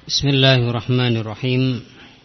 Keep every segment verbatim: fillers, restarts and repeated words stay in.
Bismillahirrahmanirrahim.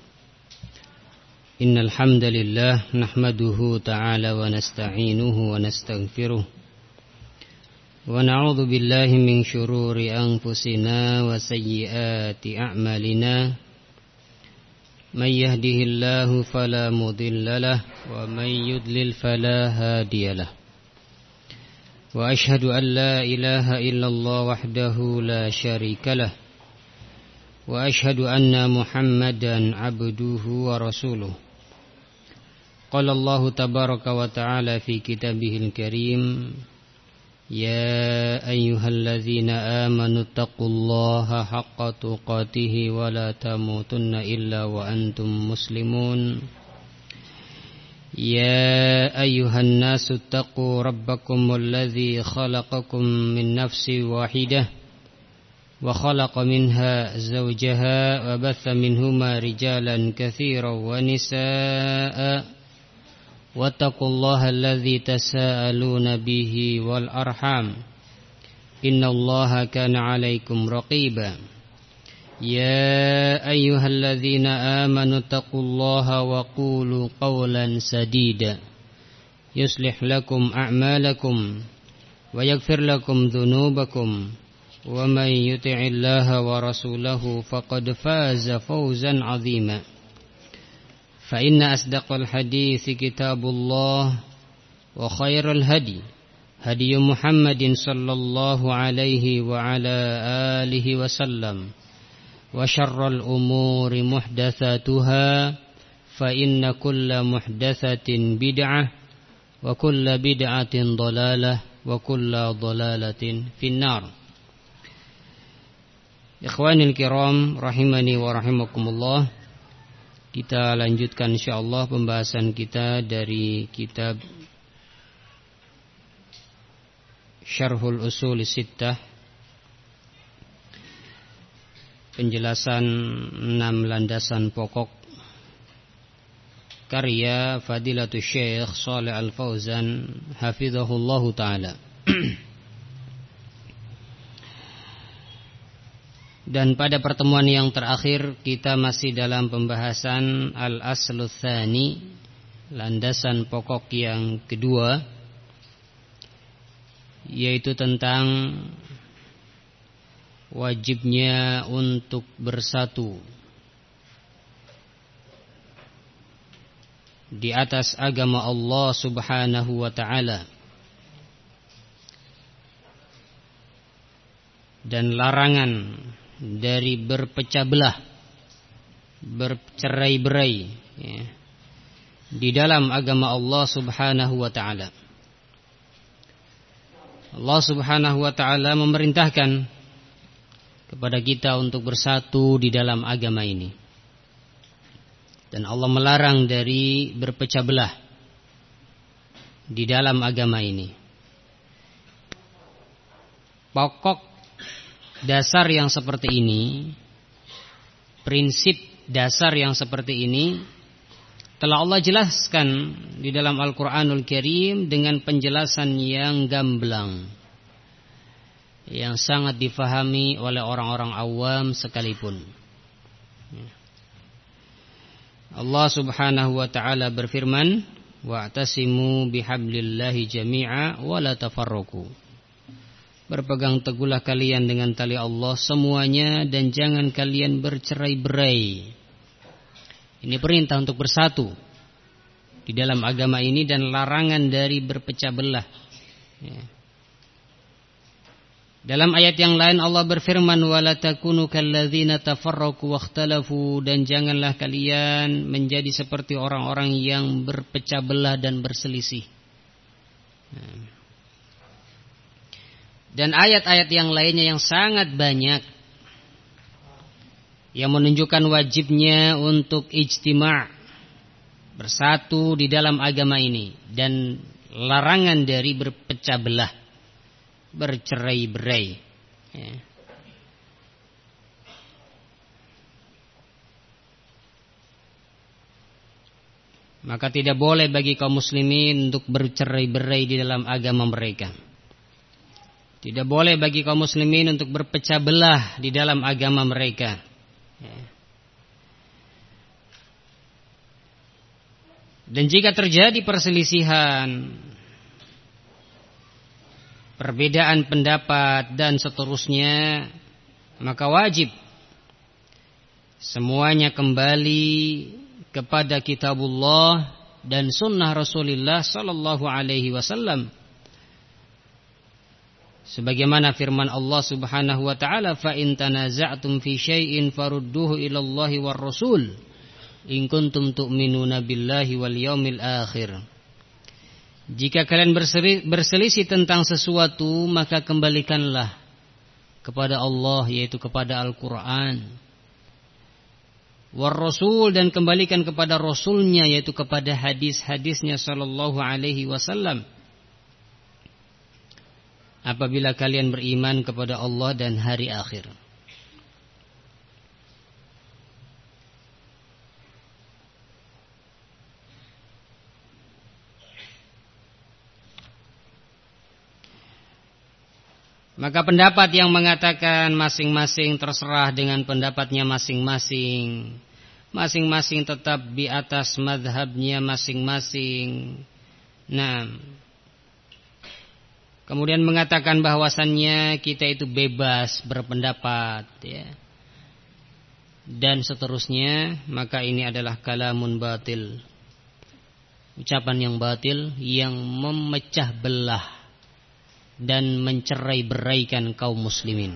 Innal hamdalillah nahmaduhu ta'ala wa nasta'inuhu wa nastaghfiruh. Wa na'udzu billahi min shururi anfusina wa sayyiati a'malina. May yahdihillahu fala mudilla lahu wa may yudlil fala hadiyalah. Wa ashhadu an la ilaha illallah wahdahu la syarika lah. Wa ashhadu anna Muhammadan abduhu wa rasuluh. Qala Allah tabaraka wa ta'ala fi kitabihil karim, ya ayyuhalladzina amanu taqullaha haqqa tuqatih wa la tamutunna illa wa antum muslimun. Ya ayyuhan nasu taqu rabbakumul ladzi khalaqakum min nafsin wahidah wa khalaqa minha zawjaha wa batha minhuma rijalan katsiran wa nisaa'a wattaqullaha alladzi tasaaluna bihi wal arham innallaha kana 'alaikum raqiba. Ya ayyuhalladzina amanu taqullaha wa qulu qawlan sadida yuslih lakum a'malakum wa yaghfir lakum dhunubakum wa may yuti'illaha wa rasulahu faqad faza fawzan 'azima. Fa inna asdaqal hadithi kitabullah wa khairal hadi hadi Muhammadin sallallahu alaihi wa ala alihi wa sallam. Wa syarrul umuri muhdatsatuha fa inna kulla muhdatsatin bid'ah wa kulla bid'atin dhalalah wa kulla dhalalatin finnar. Ikhwanil kiram rahimani wa rahimakumullah. Kita lanjutkan insyaallah pembahasan kita dari kitab Syarhul Ushul Sittah, penjelasan enam landasan pokok karya Fadilatul Syekh Shalih Al Fauzan hafizahullahu taala. Dan pada pertemuan yang terakhir kita masih dalam pembahasan Al-Aslu Tsani, landasan pokok yang kedua, yaitu tentang wajibnya untuk bersatu di atas agama Allah Subhanahu wa ta'ala, dan larangan dari berpecah belah, bercerai-berai ya, di dalam agama Allah Subhanahu wa ta'ala. Allah Subhanahu wa ta'ala memerintahkan kepada kita untuk bersatu di dalam agama ini, dan Allah melarang dari berpecah belah di dalam agama ini. Pokok dasar yang seperti ini, prinsip dasar yang seperti ini telah Allah jelaskan di dalam Al-Quranul Karim dengan penjelasan yang gamblang, yang sangat difahami oleh orang-orang awam sekalipun. Allah Subhanahu wa ta'ala berfirman, wa'tasimu bihablillahi jami'a wa la tafarraqu. Berpegang teguhlah kalian dengan tali Allah semuanya, dan jangan kalian bercerai-berai. Ini perintah untuk bersatu di dalam agama ini dan larangan dari berpecah belah ya. Dalam ayat yang lain Allah berfirman, wala takunu kalladzina tafarraqu wakhtalafu, dan janganlah kalian menjadi seperti orang-orang yang berpecah belah dan berselisih. Nah. Dan ayat-ayat yang lainnya yang sangat banyak yang menunjukkan wajibnya untuk ijtima', bersatu di dalam agama ini, dan larangan dari berpecah belah, bercerai-berai ya. Maka tidak boleh bagi kaum muslimin untuk bercerai-berai di dalam agama mereka. Tidak boleh bagi kaum muslimin untuk berpecah belah di dalam agama mereka. Ya. Dan jika terjadi perselisihan, perbedaan pendapat dan seterusnya, maka wajib semuanya kembali kepada kitabullah dan sunnah Rasulullah sallallahu alaihi wasallam. Sebagaimana firman Allah Subhanahu wa taala, "Fa in tanaza'tum fi syai'in farudduhu ila Allahi war Rasul in kuntum tu'minuna billahi wal yaumil akhir." Jika kalian berselisih tentang sesuatu, maka kembalikanlah kepada Allah, yaitu kepada Al-Quran, war Rasul, dan kembalikan kepada Rasulnya, yaitu kepada hadis-hadisnya sallallahu alaihi wasallam. Apabila kalian beriman kepada Allah dan hari akhir. Maka pendapat yang mengatakan masing-masing terserah dengan pendapatnya masing-masing, masing-masing tetap di atas mazhabnya masing-masing. Nah, kemudian mengatakan bahwasannya kita itu bebas berpendapat, ya, dan seterusnya, maka ini adalah kalamun batil, ucapan yang batil yang memecah belah dan mencerai-beraikan kaum muslimin.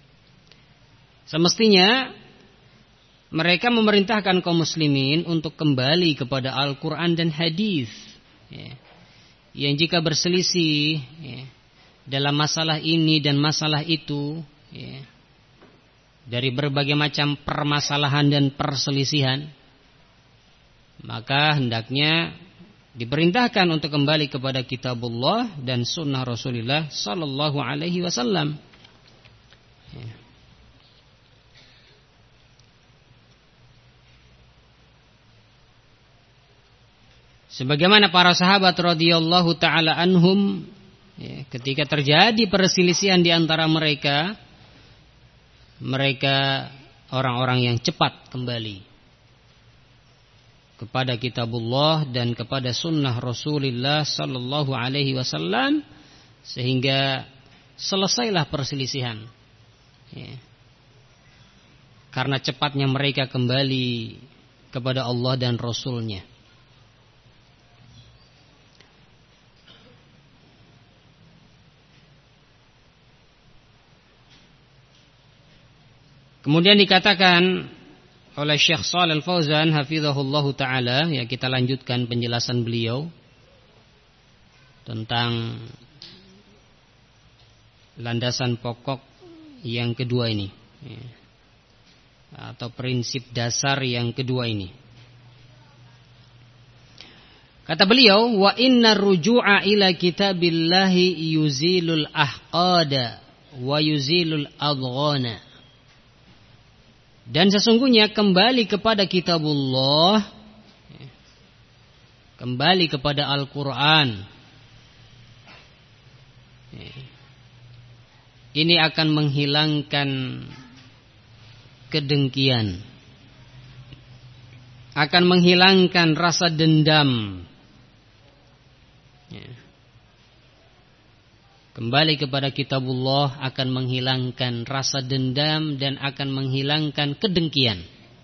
Semestinya mereka memerintahkan kaum muslimin untuk kembali kepada Al-Quran dan hadis, ya, yang jika berselisih, ya, dalam masalah ini dan masalah itu, ya, dari berbagai macam permasalahan dan perselisihan, maka hendaknya diperintahkan untuk kembali kepada kitabullah dan sunnah Rasulullah sallallahu alaihi wasallam. Ya. Sebagaimana para sahabat radhiyallahu taala anhum, ya, ketika terjadi perselisihan di antara mereka, mereka orang-orang yang cepat kembali kepada kitabullah dan kepada sunnah Rasulullah sallallahu alaihi wasallam, sehingga selesailah perselisihan, ya, karena cepatnya mereka kembali kepada Allah dan Rasulnya. Kemudian dikatakan oleh Syekh Shalal Fauzan hafizahullahu taala, ya, kita lanjutkan penjelasan beliau tentang landasan pokok yang kedua ini, ya, atau prinsip dasar yang kedua ini. Kata beliau, wa inna ruju'a ila kitabillahi yuzilul ahqada wa yuzilul adghana. Dan sesungguhnya kembali kepada kitabullah, kembali kepada Al-Quran, ini akan menghilangkan kedengkian, akan menghilangkan rasa dendam. Kembali kepada kitabullah akan menghilangkan rasa dendam dan akan menghilangkan kedengkian.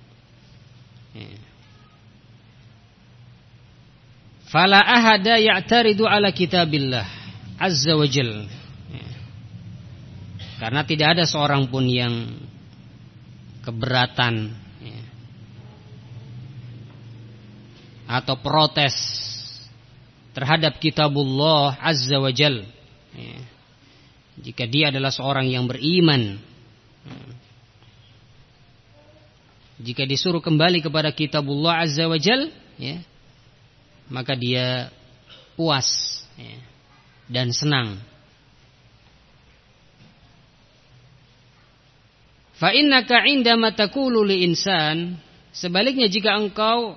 Fala ahada ya'taridu ala kitabillah azza wa jalla. Karena tidak ada seorang pun yang keberatan, ya, atau protes terhadap kitabullah azza wa jalla, ya, jika dia adalah seorang yang beriman. Jika disuruh kembali kepada kitabullah azza wa jalla, ya, maka dia puas, ya, dan senang. Fa innaka indama taqulu li insan, sebaliknya jika engkau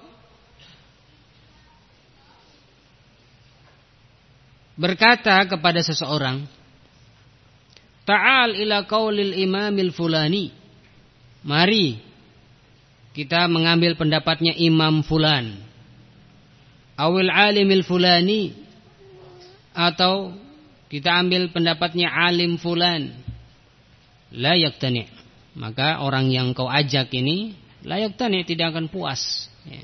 berkata kepada seseorang, ta'al ila qaulil imamil fulani, mari kita mengambil pendapatnya Imam Fulan, awil alimil fulani, atau kita ambil pendapatnya alim fulan, la yaktani, maka orang yang kau ajak ini la yaktani, tidak akan puas, ya.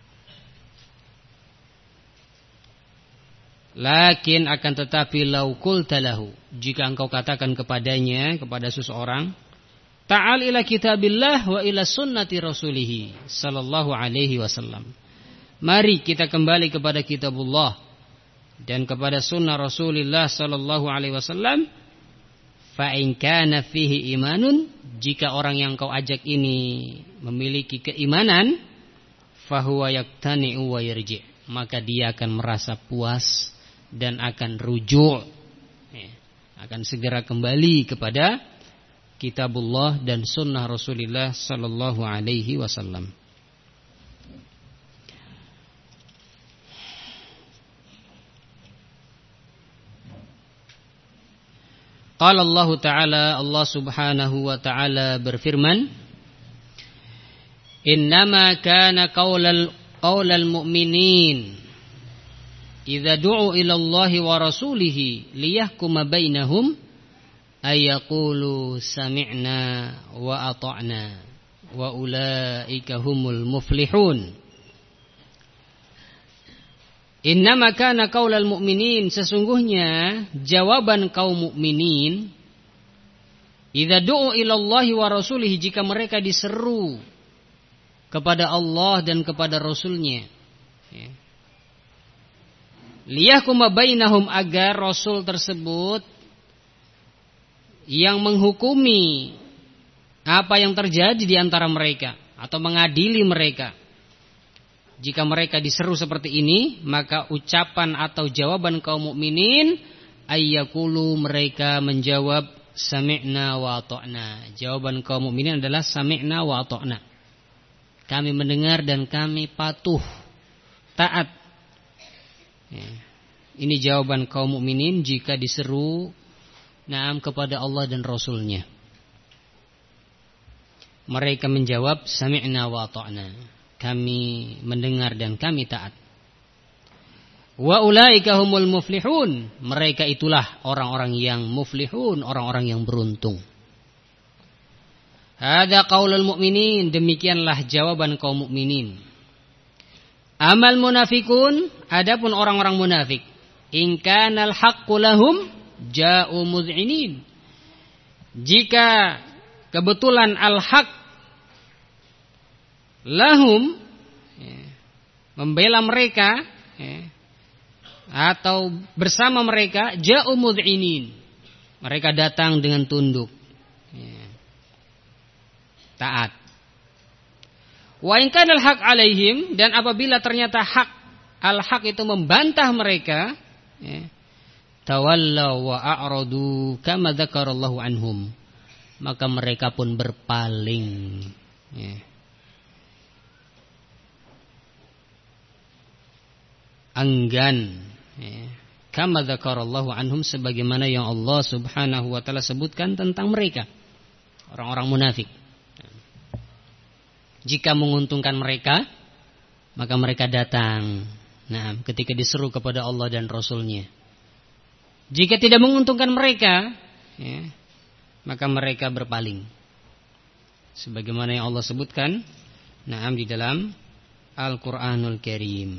Lakin akan tetapi lau qulta lahu, jika engkau katakan kepadanya, kepada seseorang, ta'al ila kitabillah wa ila sunnati rasulih sallallahu alaihi wasallam, mari kita kembali kepada kitabullah dan kepada sunnah Rasulullah sallallahu alaihi wasallam. Fa in kana fihi imanun, jika orang yang kau ajak ini memiliki keimanan, fa huwa yaktani'u wa yarji', maka dia akan merasa puas dan akan rujuk, ya, akan segera kembali kepada kitabullah dan sunnah Rasulullah sallallahu alaihi wasallam. Qala Allah Ta'ala, Allah Subhanahu wa Ta'ala berfirman, innama kana qaulal qaulal mu'minin idza du'u ila Allah wa rasulih liyahkuma bainahum ay yaqulu sami'na wa ata'na wa ulaika humul muflihun. Innama kana qaulal mu'minin, sesungguhnya jawaban kaum mukminin, idza du'u ila Allah wa rasulih, jika mereka diseru kepada Allah dan kepada Rasulnya, ya. Liyahkuma bainahum, agar Rasul tersebut yang menghukumi apa yang terjadi di antara mereka atau mengadili mereka. Jika mereka diseru seperti ini, maka ucapan atau jawaban kaum mukminin ayyakulu, mereka menjawab sami'na wa ata'na. Jawaban kaum mukminin adalah sami'na wa ata'na. Kami mendengar dan kami patuh, taat. Ya. Ini jawaban kaum mukminin jika diseru na'am kepada Allah dan Rasulnya. Mereka menjawab sami'na wa ata'na. Kami mendengar dan kami taat. Wa ulaika humul muflihun, mereka itulah orang-orang yang muflihun, orang-orang yang beruntung. Hada qaulul mu'minin, demikianlah jawaban kaum mukminin. Amal munafikun, adapun orang-orang munafik, in kanal haqqu lahum ja'u mud'inin, jika kebetulan al-haq lahum, ya, membela mereka, ya, atau bersama mereka, ja'u mud'inin, mereka datang dengan tunduk, ya, taat. Wa in kana al-haq alaihim, dan apabila ternyata hak, al-haq itu membantah mereka, ya, tawallaw wa a'radu kama dzakarallahu anhum, maka mereka pun berpaling, ya, enggan, ya, kama dzakarallahu anhum, sebagaimana yang Allah Subhanahu wa taala sebutkan tentang mereka, orang-orang munafik. Jika menguntungkan mereka, maka mereka datang, nah, ketika diseru kepada Allah dan Rasulnya. Jika tidak menguntungkan mereka, ya, maka mereka berpaling, sebagaimana yang Allah sebutkan, nah, di dalam Al-Qur'anul Karim.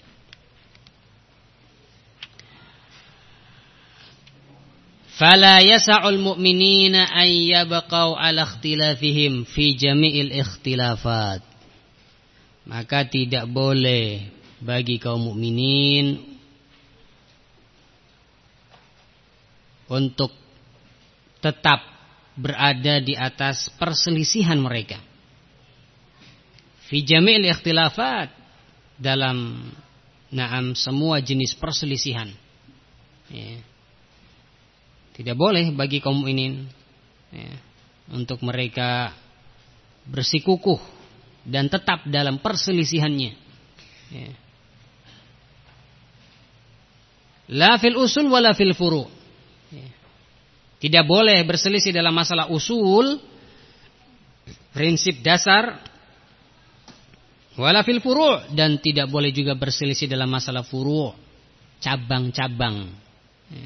Fala yasa'ul mu'minina an yabqau ala ikhtilafihim fi jami'il ikhtilafat, maka tidak boleh bagi kaum mukminin untuk tetap berada di atas perselisihan mereka. Fi jami'il ikhtilafat, dalam na'am semua jenis perselisihan, ya. Tidak boleh bagi kaum mukminin, ya, untuk mereka bersikukuh dan tetap dalam perselisihannya, ya. La fil usul wala fil furu', ya. Tidak boleh berselisih dalam masalah usul, prinsip dasar, Wala fil furu', dan tidak boleh juga berselisih dalam masalah furu', cabang-cabang. Ya.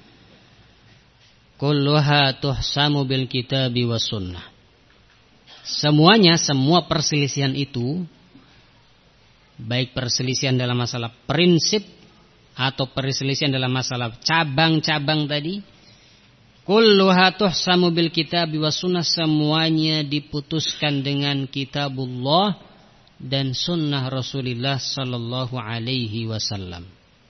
Kulluha tuhsamu bil kitabi was sunnah. Semuanya, semua perselisihan itu, baik perselisihan dalam masalah prinsip atau perselisihan dalam masalah cabang-cabang tadi, kulluha tuhsamu bil kitabi was sunnah, semuanya diputuskan dengan kitabullah dan sunnah Rasulullah sallallahu alaihi wasallam.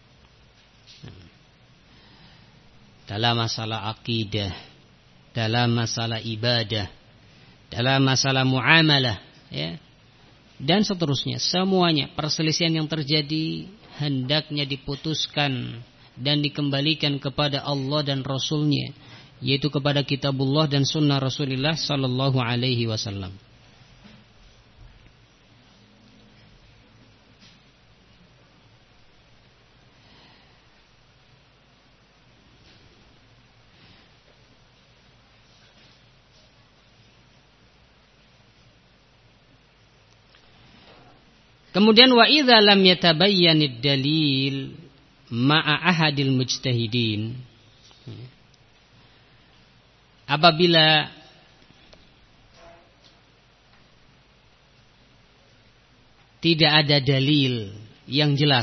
Dalam masalah akidah, dalam masalah ibadah, dalam masalah muamalah, ya, dan seterusnya, semuanya perselisihan yang terjadi hendaknya diputuskan dan dikembalikan kepada Allah dan Rasulnya, yaitu kepada kitabullah dan sunnah Rasulullah sallallahu alaihi wasallam. Kemudian wa idza lam yatabayyanid dalil ma'a ahadil mujtahidin, apabila tidak ada dalil yang jelas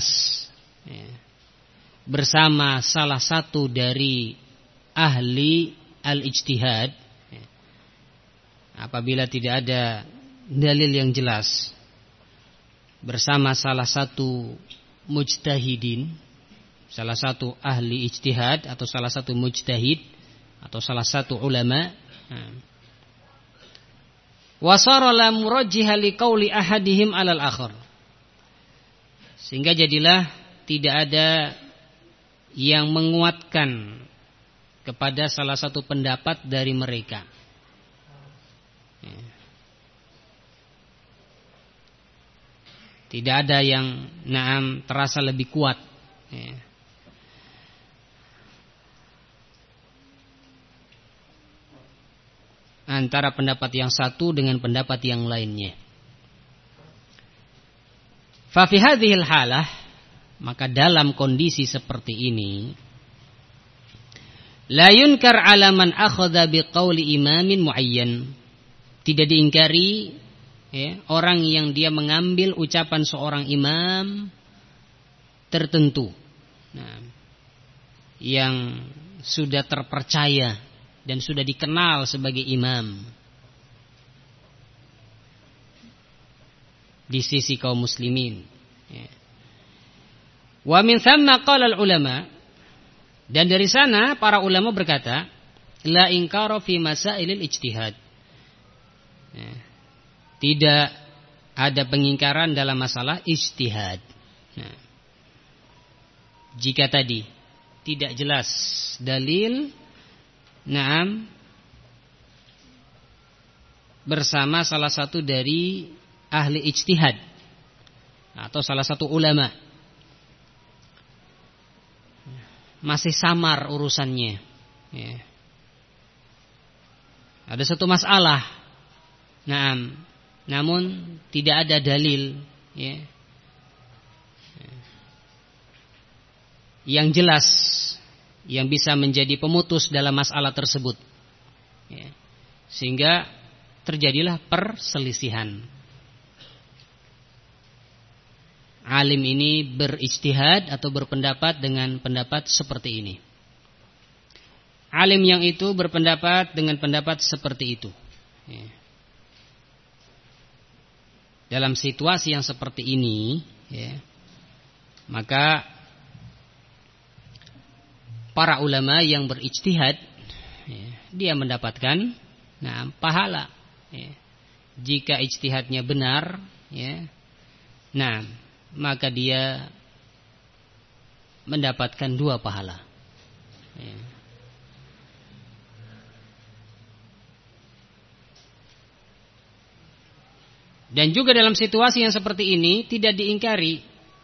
bersama salah satu dari ahli al-ijtihad, apabila tidak ada dalil yang jelas bersama salah satu mujtahidin, salah satu ahli ijtihad atau salah satu mujtahid atau salah satu ulama, wasara la murajjiha liqauli ahadihim alal akhar, sehingga jadilah tidak ada yang menguatkan kepada salah satu pendapat dari mereka. Tidak ada yang naam terasa lebih kuat, ya, antara pendapat yang satu dengan pendapat yang lainnya. Fa fi hadhil halah, maka dalam kondisi seperti ini, la yunkar ala man akhadha biqauli imamin muayyan, tidak diingkari, ya, orang yang dia mengambil ucapan seorang imam tertentu, nah, yang sudah terpercaya dan sudah dikenal sebagai imam di sisi kaum muslimin. Ya. Wa min thamma qala al-ulama, dan dari sana para ulama berkata, la inkara fi masailil ijtihad. Ya. Tidak ada pengingkaran dalam masalah ijtihad. Nah, jika tadi tidak jelas dalil, naam, bersama salah satu dari ahli ijtihad atau salah satu ulama, masih samar urusannya, ya. Ada satu masalah, naam, namun tidak ada dalil, ya, yang jelas yang bisa menjadi pemutus dalam masalah tersebut, ya, sehingga terjadilah perselisihan. Alim ini berijtihad atau berpendapat dengan pendapat seperti ini, alim yang itu berpendapat dengan pendapat seperti itu, ya. Dalam situasi yang seperti ini, ya, maka para ulama yang berijtihad, ya, dia mendapatkan, nah, pahala, ya. Jika ijtihadnya benar, ya, nah, maka dia mendapatkan dua pahala, ya. Dan juga dalam situasi yang seperti ini tidak diingkari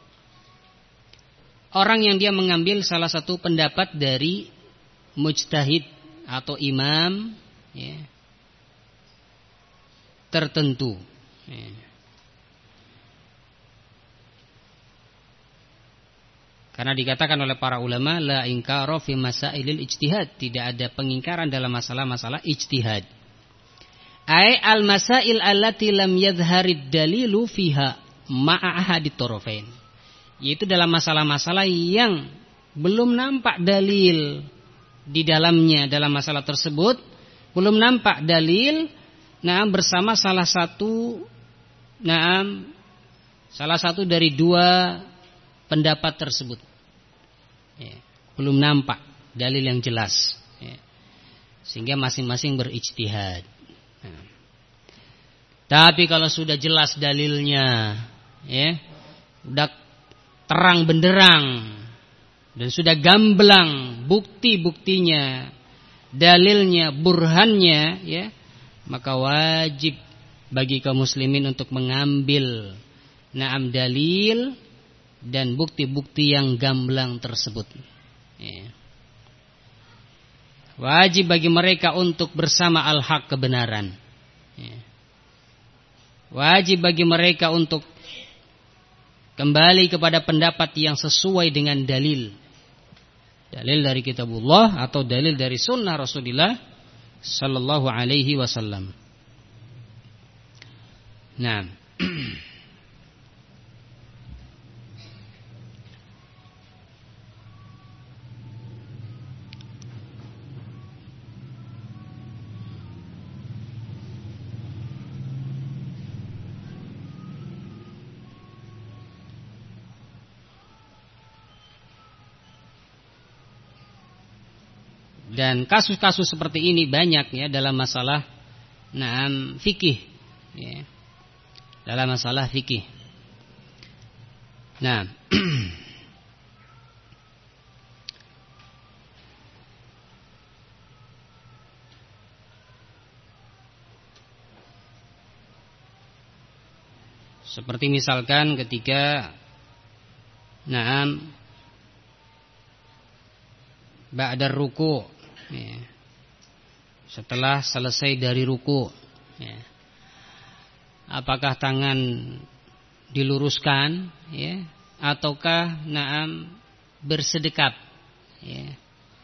orang yang dia mengambil salah satu pendapat dari mujtahid atau imam, ya, tertentu, ya. Karena dikatakan oleh para ulama la inkara fi masailil ijtihad, tidak ada pengingkaran dalam masalah-masalah ijtihad. Ai al-masail allati lam yadhharid dalilu fiha ma'a ahadit tarafain. Yaitu dalam masalah-masalah yang belum nampak dalil di dalamnya, dalam masalah tersebut belum nampak dalil nah bersama salah satu nah salah satu dari dua pendapat tersebut. Ya, belum nampak dalil yang jelas, ya, sehingga masing-masing berijtihad. Nah, tapi kalau sudah jelas dalilnya, ya, sudah terang benderang dan sudah gamblang bukti-buktinya, dalilnya, burhannya, ya, maka wajib bagi kaum muslimin untuk mengambil na'am dalil dan bukti-bukti yang gamblang tersebut. Ya. Wajib bagi mereka untuk bersama al-haq kebenaran. Ya. Wajib bagi mereka untuk kembali kepada pendapat yang sesuai dengan dalil. Dalil dari kitabullah atau dalil dari sunnah Rasulullah sallallahu alaihi wasallam. Nah, dan kasus-kasus seperti ini banyak ya dalam masalah na'am fikih, ya. Dalam masalah fikih. Nah, seperti misalkan ketika na'am ba'dar ruku', ya, setelah selesai dari ruku', ya, apakah tangan diluruskan, ya, ataukah na'am bersedekap, ya.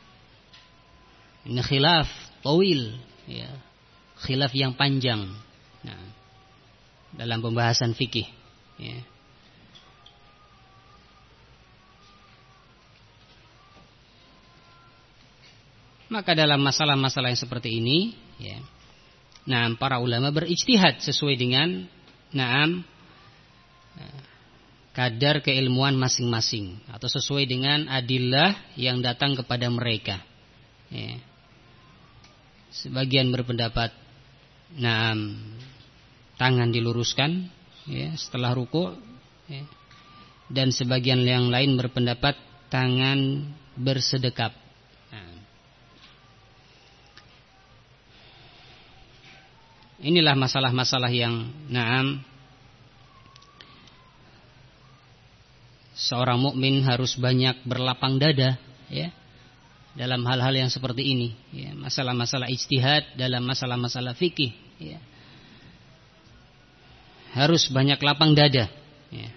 Ini khilaf tawil, ya, khilaf yang panjang, nah, dalam pembahasan fikih, ya. Maka dalam masalah-masalah yang seperti ini, ya, nah, para ulama berijtihad sesuai dengan naam kadar keilmuan masing-masing atau sesuai dengan adillah yang datang kepada mereka. Ya. Sebagian berpendapat naam tangan diluruskan, ya, setelah ruku', ya, dan sebagian yang lain berpendapat tangan bersedekap. Inilah masalah-masalah yang na'am seorang mukmin harus banyak berlapang dada, ya, dalam hal-hal yang seperti ini, ya, masalah-masalah ijtihad dalam masalah-masalah fikih, ya. Harus banyak lapang dada, ya.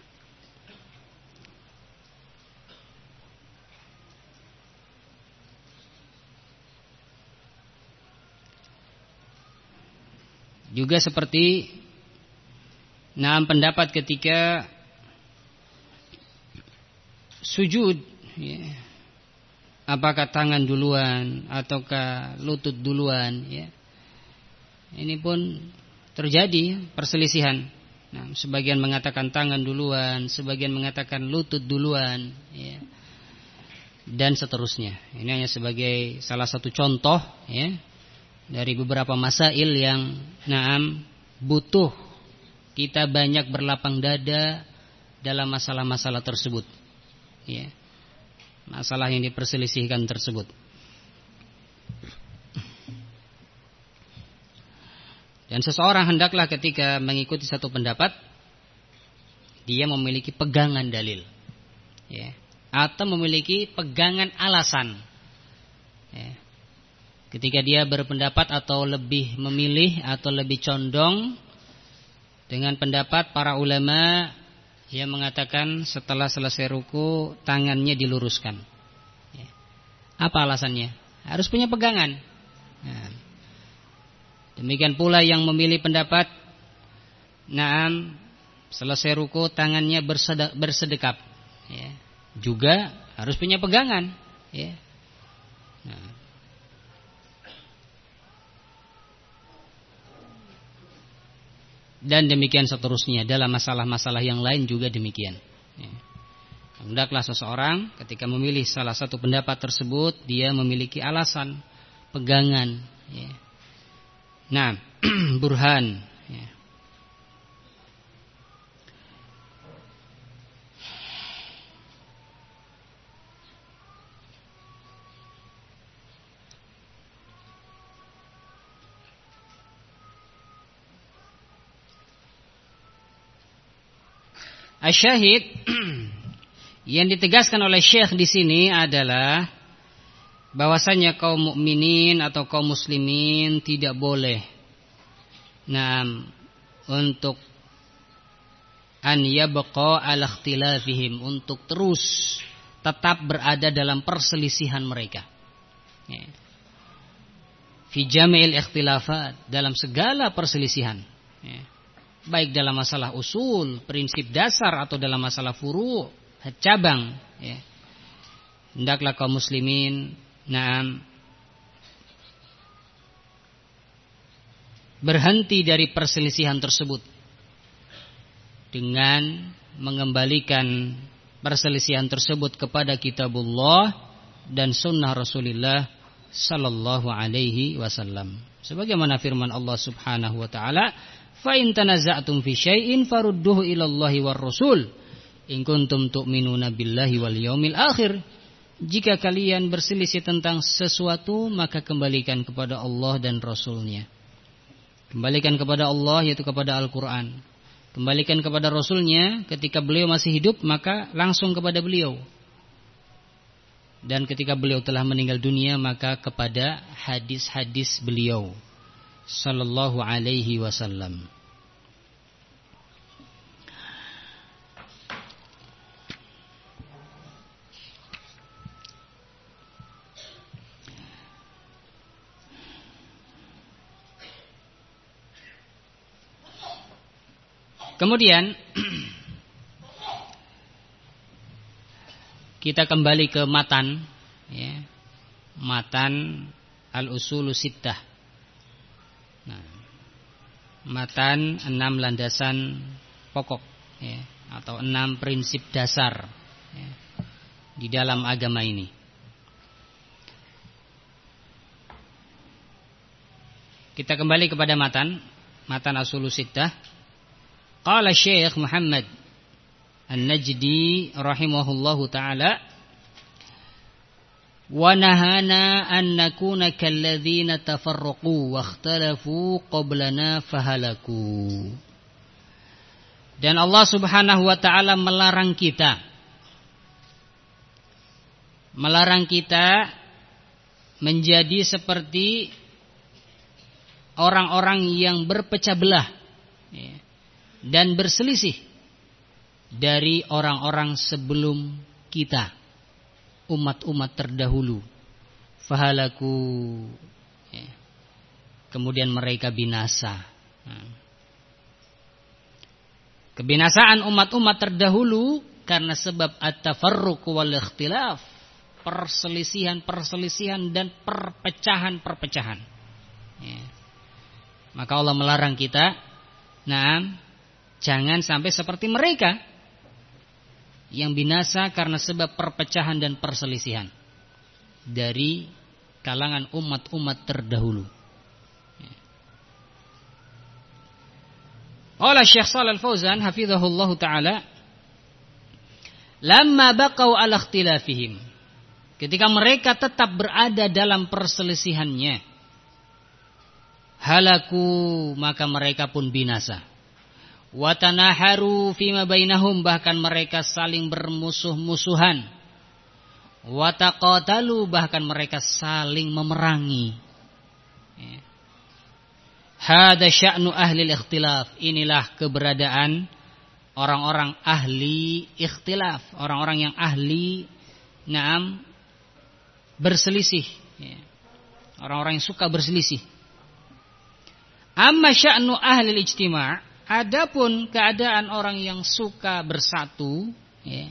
Juga seperti nah pendapat ketika sujud, ya, apakah tangan duluan ataukah lutut duluan, ya. Ini pun terjadi perselisihan. Nah, sebagian mengatakan tangan duluan, sebagian mengatakan lutut duluan, ya, dan seterusnya. Ini hanya sebagai salah satu contoh, ya, dari beberapa masail yang naam butuh kita banyak berlapang dada dalam masalah-masalah tersebut, ya, masalah yang diperselisihkan tersebut. Dan seseorang hendaklah ketika mengikuti satu pendapat dia memiliki pegangan dalil, ya, atau memiliki pegangan alasan, ya. Ketika dia berpendapat atau lebih memilih atau lebih condong dengan pendapat para ulama Ia mengatakan setelah selesai ruku tangannya diluruskan. Apa alasannya? Harus punya pegangan. Nah, demikian pula yang memilih pendapat, naam, selesai ruku tangannya bersedekap, ya, juga harus punya pegangan. Ya. Nah. Dan demikian seterusnya dalam masalah-masalah yang lain juga demikian. Ya. Hendaklah seseorang ketika memilih salah satu pendapat tersebut dia memiliki alasan, pegangan. Ya. Nah, burhan. Ya. Asyahid yang ditegaskan oleh Syekh di sini adalah bahwasanya kaum mukminin atau kaum muslimin tidak boleh nah untuk an yabqa ala ikhtilafihim, untuk terus tetap berada dalam perselisihan mereka. Ya. Fi jami'il ikhtilafat, dalam segala perselisihan. Ya. Baik dalam masalah usul, prinsip dasar, atau dalam masalah furu', cabang, ya. Hendaklah kaum muslimin na'am berhenti dari perselisihan tersebut dengan mengembalikan perselisihan tersebut kepada kitabullah dan sunnah Rasulullah sallallahu alaihi wasallam. Sebagaimana firman Allah Subhanahu wa taala, fa in tanaza'tum fi syai'in farudduhu ila Allahi war Rasul in kuntum tu'minuna billahi wal yaumil akhir. Jika kalian berselisih tentang sesuatu, maka kembalikan kepada Allah dan Rasulnya. Kembalikan kepada Allah, yaitu kepada Al-Quran. Kembalikan kepada Rasulnya ketika beliau masih hidup, maka langsung kepada beliau. Dan ketika beliau telah meninggal dunia, maka kepada hadis-hadis beliau sallallahu alaihi wasallam. Kemudian kita kembali ke matan, ya, matan al-usulu sittah. Nah, matan enam landasan pokok, ya, atau enam prinsip dasar, ya, di dalam agama ini. Kita kembali kepada matan, matan al-usulu sittah. Qala Syekh Muhammad An-Najdi rahimahullahu ta'ala, wa nahana an nakuna kalladzina tafarraqu wa ikhtalafu qablana fahalaku. Dan Allah Subhanahu wa ta'ala melarang kita melarang kita menjadi seperti orang-orang yang berpecah belah, ya, dan berselisih dari orang-orang sebelum kita, umat-umat terdahulu. Fahalaku, ya, kemudian mereka binasa. Kebinasaan umat-umat terdahulu karena sebab at-tafarruq wal ikhtilaf, perselisihan-perselisihan dan perpecahan-perpecahan, ya. Maka Allah melarang kita, nah, jangan sampai seperti mereka yang binasa karena sebab perpecahan dan perselisihan dari kalangan umat-umat terdahulu. Qala Syekh Shalal Fauzan hafizahullahu taala, lamma baqau ala ikhtilafihim, ketika mereka tetap berada dalam perselisihannya, halaku, maka mereka pun binasa. Watanaharu fima bainahum, bahkan mereka saling bermusuh-musuhan. Wataqatalu, bahkan mereka saling memerangi. Hada sya'nu ahli ikhtilaf, inilah keberadaan orang-orang ahli ikhtilaf, orang-orang yang ahli naam berselisih, ya. Orang-orang yang suka berselisih. Amma sya'nu ahli ijtima', adapun keadaan orang yang suka bersatu, ya,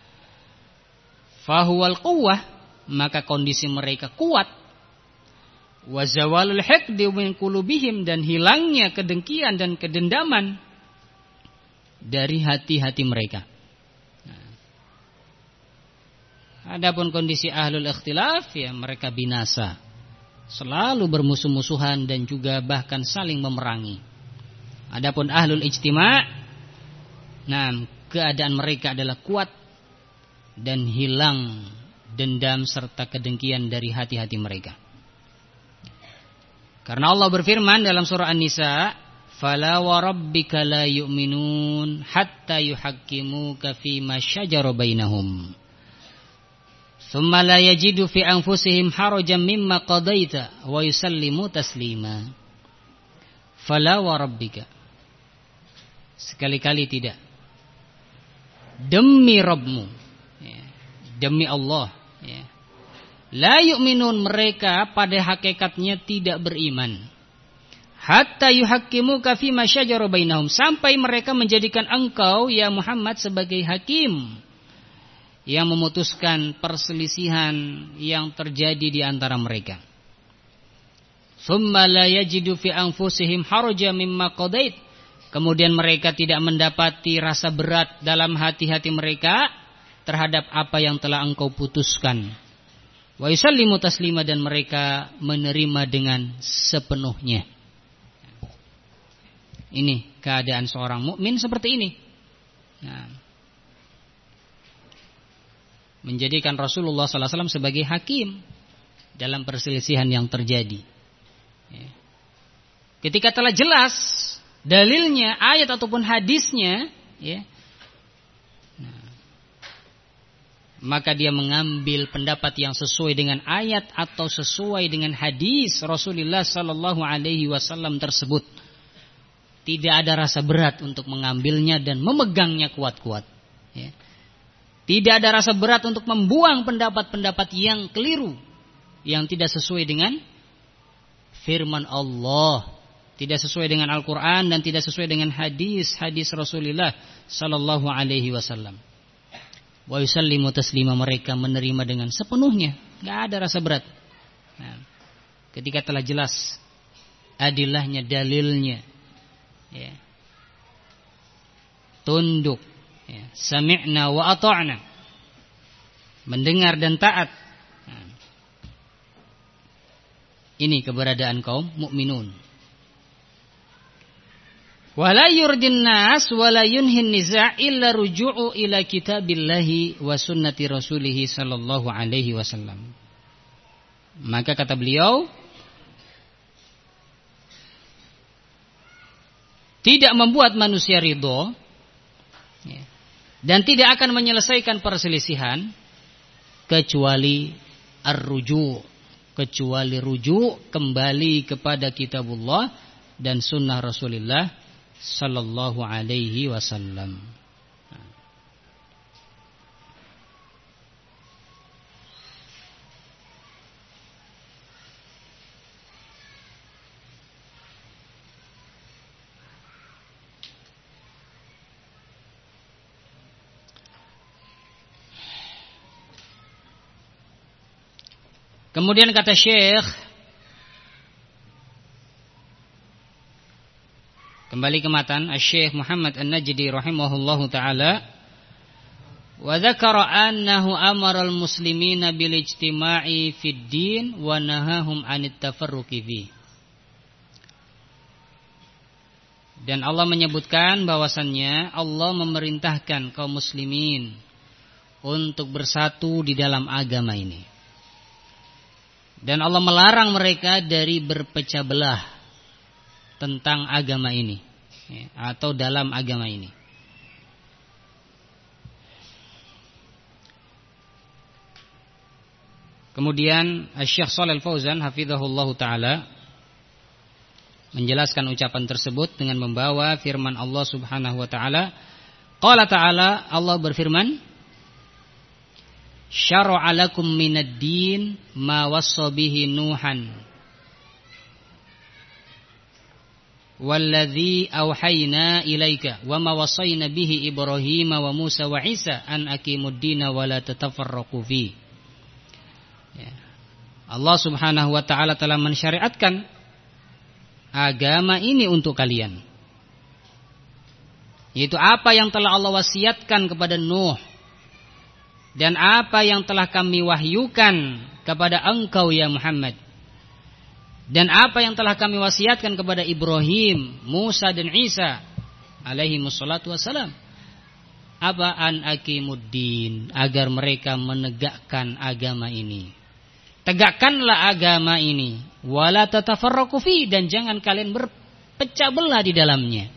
fahuwal quwwah, maka kondisi mereka kuat. Wa zawalul hiqdi min qulubihim, dan hilangnya kedengkian dan kedendaman dari hati-hati mereka. Nah, adapun kondisi ahlul ikhtilaf, ya mereka binasa, selalu bermusuh-musuhan dan juga bahkan saling memerangi. Adapun ahlul ijtima', nah keadaan mereka adalah kuat dan hilang dendam serta kedengkian dari hati-hati mereka. Karena Allah berfirman dalam surah An-Nisa, "Fala wa rabbika la yu'minun hatta yuhaqqimuka fima syajara bainahum. Tsumma la yajidu fi anfusihim harajan mimma qadaita wa yusallimu taslima." Fala wa rabbika, sekali-kali tidak, demi Rabbmu, ya, demi Allah, ya. La yu'minun, mereka pada hakikatnya tidak beriman. Hatta yuhaqqimuka fima syajara bainahum, sampai mereka menjadikan engkau ya Muhammad sebagai hakim yang memutuskan perselisihan yang terjadi di antara mereka. Tsumma la yajidu fi anfusihim harajan mimma qadait, kemudian mereka tidak mendapati rasa berat dalam hati-hati mereka terhadap apa yang telah engkau putuskan. Wa yusallimu taslima, dan mereka menerima dengan sepenuhnya. Ini keadaan seorang mukmin seperti ini. Nah, menjadikan Rasulullah sallallahu alaihi wasallam sebagai hakim dalam perselisihan yang terjadi. Ketika telah jelas dalilnya, ayat ataupun hadisnya, ya, maka dia mengambil pendapat yang sesuai dengan ayat atau sesuai dengan hadis Rasulullah sallallahu alaihi wasallam tersebut. Tidak ada rasa berat untuk mengambilnya dan memegangnya kuat-kuat, ya. Tidak ada rasa berat untuk membuang pendapat-pendapat yang keliru, yang tidak sesuai dengan firman Allah, tidak sesuai dengan Al-Quran, dan tidak sesuai dengan hadis-hadis Rasulullah sallallahu alaihi wasallam. Wa yusallimu taslima, mereka menerima dengan sepenuhnya, enggak ada rasa berat. Nah, ketika telah jelas adillahnya, dalilnya, ya, tunduk, ya, sami'na wa ata'na, mendengar dan taat. Nah, ini keberadaan kaum mukminun. Wala yurdin nas wala yunhin niza' illa ruju'u ila kitabillahi wa sunnati rasulih sallallahu alaihi wasallam. Maka kata beliau, tidak membuat manusia ridho, ya, dan tidak akan menyelesaikan perselisihan kecuali ar-ruju', kecuali rujuk kembali kepada kitabullah dan sunnah Rasulullah sallallahu alaihi wasallam. Kemudian kata Syekh, kembali ke matan, Syekh Muhammad An-Najdi rahimahullahu taala, wa dzakara annahu amara al-muslimina bil ijtima'i fid din wa nahahum 'anit tafarruqi fi. Dan Allah menyebutkan bahwasannya Allah memerintahkan kaum muslimin untuk bersatu di dalam agama ini. Dan Allah melarang mereka dari berpecah belah tentang agama ini, ya, atau dalam agama ini. Kemudian Syekh Shalih Al-Fauzan hafizahullahu taala menjelaskan ucapan tersebut dengan membawa firman Allah Subhanahu wa taala, Qala ta'ala, Allah berfirman, syara'a lakum minad din ma wassa bihi Nuhan walladzi auhayna ilaika wa ma wassayna bihi Ibrahim wa Musa wa Isa an aqimud dina wa la tatafarraqu fi. Ya. Allah Subhanahu wa taala telah mensyariatkan agama ini untuk kalian. Yaitu apa yang telah Allah wasiatkan kepada Nuh dan apa yang telah kami wahyukan kepada engkau ya Muhammad, dan apa yang telah kami wasiatkan kepada Ibrahim, Musa dan Isa alaihi wassalatu wassalam. Apa? An aqimuddin, agar mereka menegakkan agama ini. Tegakkanlah agama ini, wala tatafarraqu fi, dan jangan kalian berpecah belah di dalamnya.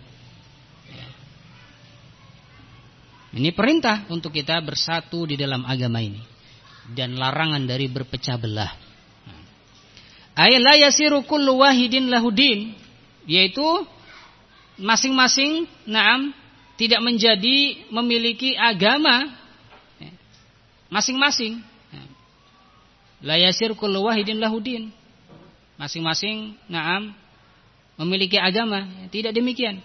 Ini perintah untuk kita bersatu di dalam agama ini, dan larangan dari berpecah belah. Ay la yasiru kullu wahidin lahudin, yaitu masing-masing na'am tidak menjadi memiliki agama masing-masing. La yasiru kullu wahidin lahudin, masing-masing na'am memiliki agama, tidak demikian.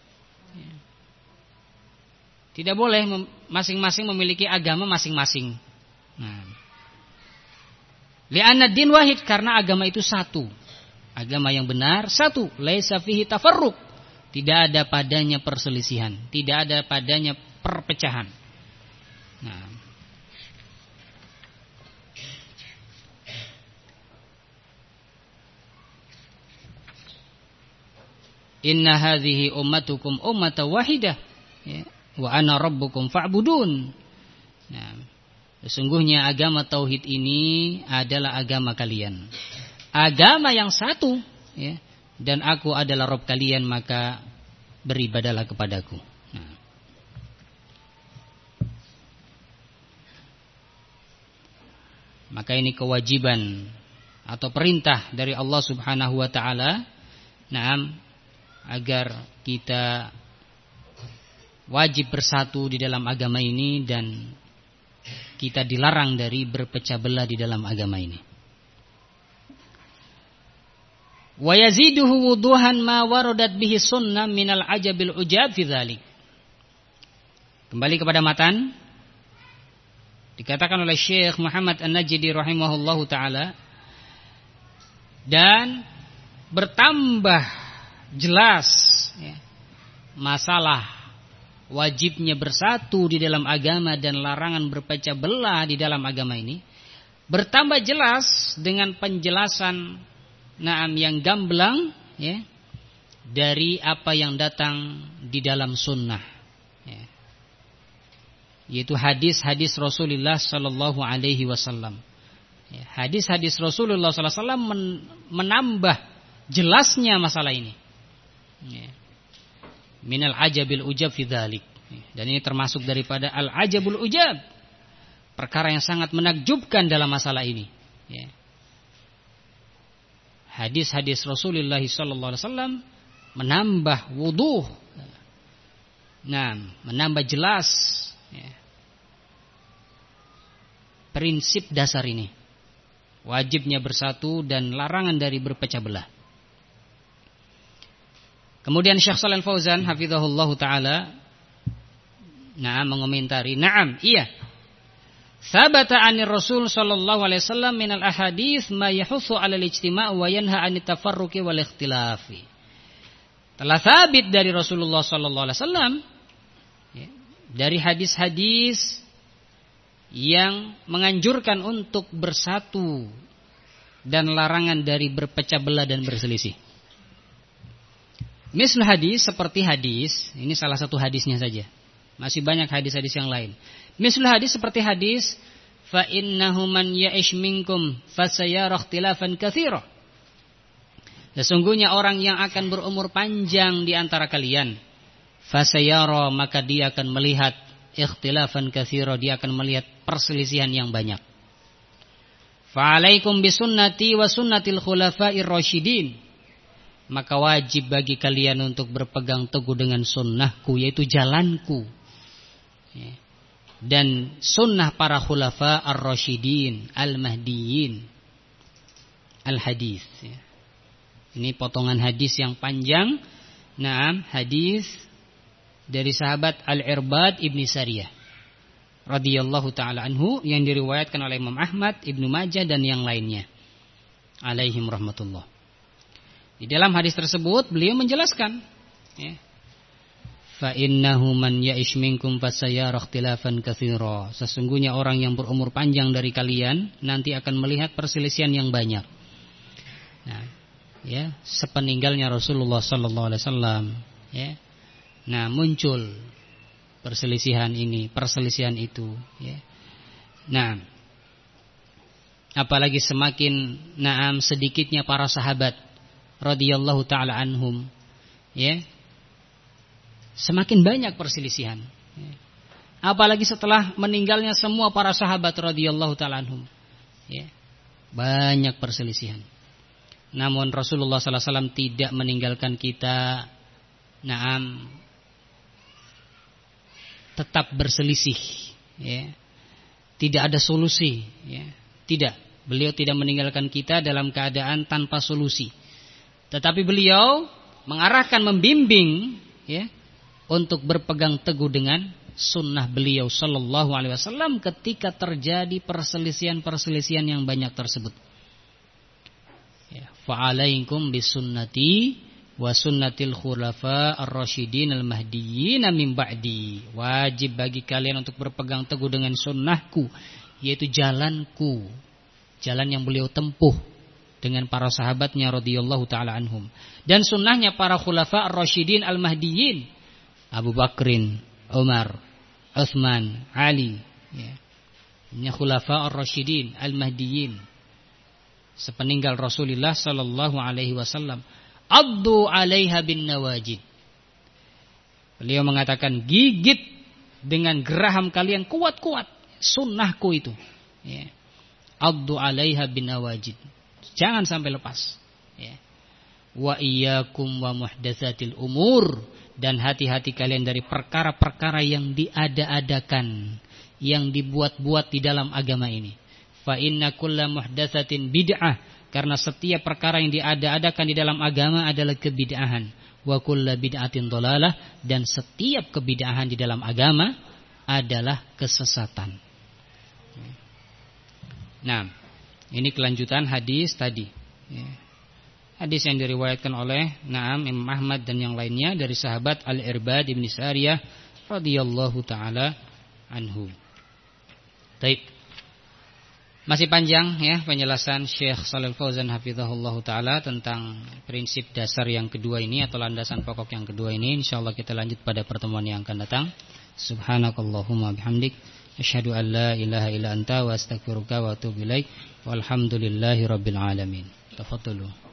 Tidak boleh masing-masing memiliki agama masing-masing. Nah. Li'anna din wahid, karena agama itu satu. Agama yang benar satu. Laisa fihi tafarruq. Tidak ada padanya perselisihan, tidak ada padanya perpecahan. Nah. Inna hadhihi ummatukum ummatan wahidah. Ya. Wa ana rabbukum fa'budun. Nah, sesungguhnya agama tauhid ini adalah agama kalian, agama yang satu, ya, dan aku adalah Rabb kalian, maka beribadalah kepadaku. Nah. Maka ini kewajiban atau perintah dari Allah Subhanahu wa taala, na'am, agar kita wajib bersatu di dalam agama ini, dan kita dilarang dari berpecah belah di dalam agama ini. Wa yaziduhu wuduhan ma waradat bihi sunnah minal ajabil ujab fi dzalik. Kembali kepada matan, dikatakan oleh Syekh Muhammad An-Najdi rahimahullahu taala, dan bertambah jelas, ya, masalah wajibnya bersatu di dalam agama dan larangan berpecah belah di dalam agama ini, bertambah jelas dengan penjelasan na'am yang gamblang, ya, dari apa yang datang di dalam sunnah, ya, yaitu hadis-hadis Rasulullah Sallallahu Alaihi Wasallam. Ya, hadis-hadis Rasulullah Sallallahu Alaihi Wasallam menambah jelasnya masalah ini. Ya. Minal ajabil ujab fi dzalik. Dan ini termasuk daripada al ajabul ujab, perkara yang sangat menakjubkan dalam masalah ini, ya. Hadis-hadis Rasulullah sallallahu alaihi wasallam menambah wuduh, nah, menambah jelas, ya, prinsip dasar ini, wajibnya bersatu dan larangan dari berpecah belah. Kemudian Syekh Shalal Fauzan hafizahullahu taala, nah, mengomentari, na'am, iya, sabata anir Rasul sallallahu alaihi wasallam minal ahadits ma yahutsu 'alal ijtima' wa yanha 'anit tafarruqi wal ikhtilafi. Telah sabit dari Rasulullah sallallahu alaihi wasallam, ya, dari hadis-hadis yang menganjurkan untuk bersatu dan larangan dari berpecah belah dan berselisih. Misal hadis, seperti hadis, ini salah satu hadisnya saja. Masih banyak hadis-hadis yang lain. Misal hadis seperti hadis, fa innahu man ya'ish minkum fasayara ikhtilafan katsira. Sesungguhnya orang yang akan berumur panjang di antara kalian, fasayara, maka dia akan melihat ikhtilafan katsira, dia akan melihat perselisihan yang banyak. Fa alaikum bisunnati wa sunnatil khulafa'ir rasyidin. Maka wajib bagi kalian untuk berpegang teguh dengan sunnahku, yaitu jalanku, ya, dan sunnah para khulafa ar-rasyidin al-mahdiyyin al-hadis. Ya. Ini potongan hadis yang panjang. Naam, hadis dari sahabat Al-Irbad Ibni Sariyah radhiyallahu taala anhu yang diriwayatkan oleh Imam Ahmad, Ibnu Majah dan yang lainnya. Alaihim rahmatullah. Di dalam hadis tersebut beliau menjelaskan, ya, fa innahu man ya'ish minkum fasayara ikhtilafan katsira. Sesungguhnya orang yang berumur panjang dari kalian nanti akan melihat perselisihan yang banyak. Nah, ya, sepeninggalnya Rasulullah sallallahu alaihi wasallam, ya. Nah, muncul perselisihan ini, perselisihan itu, ya. Nah, apalagi semakin naam sedikitnya para sahabat radhiyallahu taala anhum, ya, semakin banyak perselisihan, ya. Apalagi setelah meninggalnya semua para sahabat radhiyallahu taala anhum, ya, banyak perselisihan. Namun Rasulullah sallallahu alaihi wasallam tidak meninggalkan kita naam tetap berselisih, ya. Tidak ada solusi, ya. Tidak, beliau tidak meninggalkan kita dalam keadaan tanpa solusi. Tetapi beliau mengarahkan, membimbing, ya, untuk berpegang teguh dengan sunnah beliau sallallahu alaihi wasallam ketika terjadi perselisihan-perselisihan yang banyak tersebut. Ya, fa'alaikum bisunnati wa sunnatil khulafa ar-rasyidin al-mahdiyyin min ba'di. Wajib bagi kalian untuk berpegang teguh dengan sunnahku, yaitu jalanku, jalan yang beliau tempuh dengan para sahabatnya radhiyallahu taala anhum, dan sunnahnya para khulafa ar-rasyidin al-mahdiyyin, Abu Bakrin, Umar, Utsman, Ali, ya. Ini khulafa ar-rasyidin al-mahdiyyin sepeninggal Rasulullah sallallahu alaihi wasallam. Addu 'alaiha bin nawajid. Beliau mengatakan, gigit dengan geraham kalian kuat-kuat sunnahku itu, ya. Addu 'alaiha bin nawajid. Jangan sampai lepas, ya. Wa iyyakum wa muhdatsatil umur, dan hati-hati kalian dari perkara-perkara yang diada-adakan, yang dibuat-buat di dalam agama ini. Fa inna kulla muhdatsatin bid'ah, karena setiap perkara yang diada-adakan di dalam agama adalah kebid'ahan. Wa kulla bid'atin dhalalah, dan setiap kebid'ahan di dalam agama adalah kesesatan. Nah, ini kelanjutan hadis tadi, ya. Hadis yang diriwayatkan oleh Naam Imam Ahmad dan yang lainnya dari sahabat Al-Irbad Ibni Sariyah radhiyallahu taala anhu. Baik. Masih panjang, ya, penjelasan Syekh Shalal Fauzan hafizahullah taala tentang prinsip dasar yang kedua ini atau landasan pokok yang kedua ini. Insyaallah kita lanjut pada pertemuan yang akan datang. Subhanakallahumma bihamdik, asyhadu an la ilaha illa anta wa astaghfiruka wa atubu ilaik. Walhamdulillahirabbil alamin. Tafadhalu.